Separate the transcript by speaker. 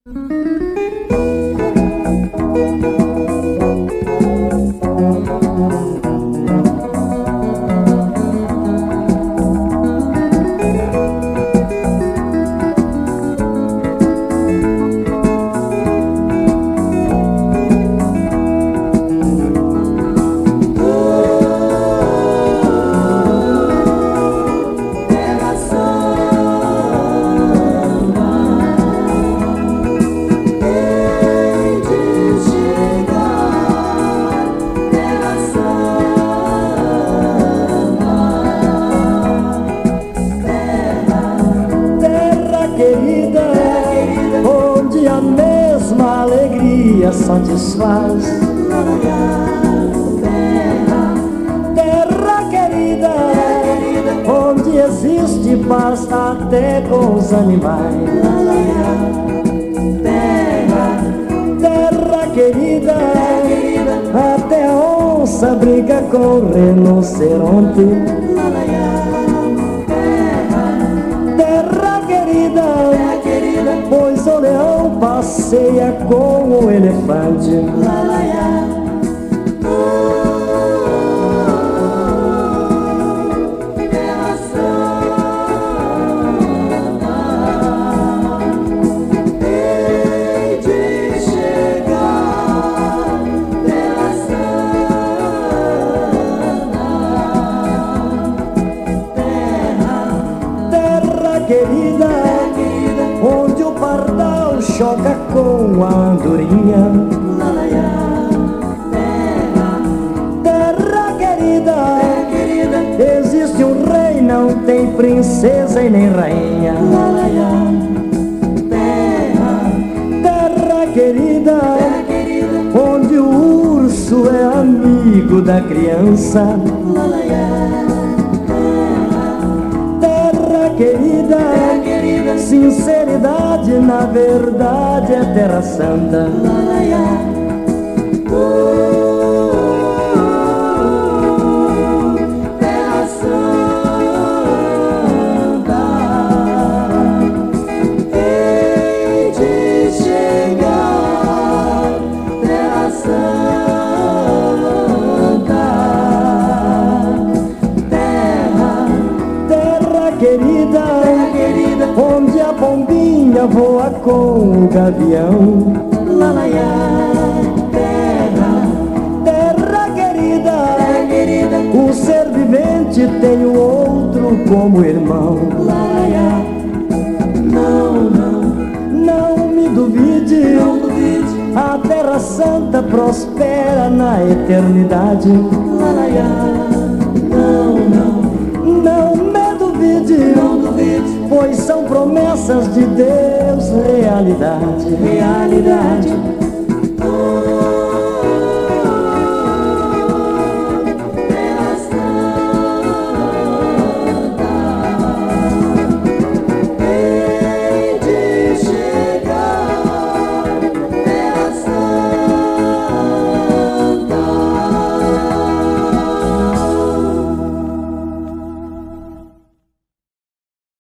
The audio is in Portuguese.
Speaker 1: Satisfaz. Terra querida, onde existe paz até com os animais. Terra querida, até a onça briga com o rinoceronte. Terra querida, pois o leão passeia com o elefante.
Speaker 2: Terra Santa, hei de chegar. Terra Santa,
Speaker 1: terra querida, onde o pardal choca com a andorinha. Terra querida, existe um rei, não tem princesa e nem rainha. Terra querida, onde o urso é amigo da criança. Terra querida, sinceridade na verdade é Terra Santa.
Speaker 2: Terra Santa, hei de chegar. Terra Santa,
Speaker 1: terra querida, onde a pombinha voa com o gavião. Terra querida, o ser vivente tem o outro como irmão. Não me duvide, a Terra Santa prospera na eternidade. Não me duvide, pois são promessas de Deus realidade.